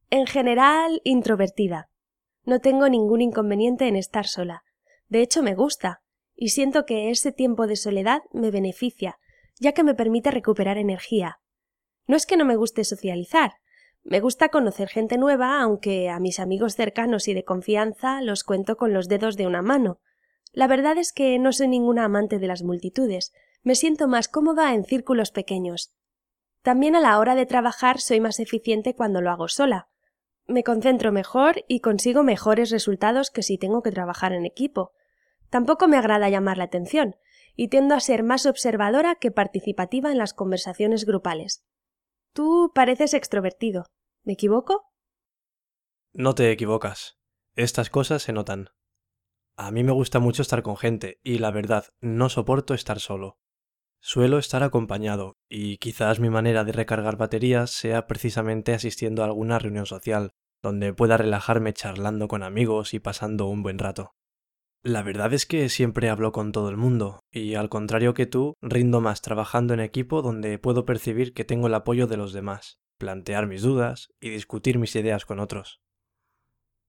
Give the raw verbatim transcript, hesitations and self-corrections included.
En general, introvertida. No tengo ningún inconveniente en estar sola. De hecho, me gusta, y siento que ese tiempo de soledad me beneficia, ya que me permite recuperar energía. No es que no me guste socializar. Me gusta conocer gente nueva, aunque a mis amigos cercanos y de confianza los cuento con los dedos de una mano. La verdad es que no soy ninguna amante de las multitudes. Me siento más cómoda en círculos pequeños. También a la hora de trabajar soy más eficiente cuando lo hago sola. Me concentro mejor y consigo mejores resultados que si tengo que trabajar en equipo. Tampoco me agrada llamar la atención, y tiendo a ser más observadora que participativa en las conversaciones grupales. Tú pareces extrovertido. ¿Me equivoco? No te equivocas. Estas cosas se notan. A mí me gusta mucho estar con gente y, la verdad, no soporto estar solo. Suelo estar acompañado y quizás mi manera de recargar baterías sea precisamente asistiendo a alguna reunión social, donde pueda relajarme charlando con amigos y pasando un buen rato. La verdad es que siempre hablo con todo el mundo y, al contrario que tú, rindo más trabajando en equipo donde puedo percibir que tengo el apoyo de los demás, plantear mis dudas y discutir mis ideas con otros.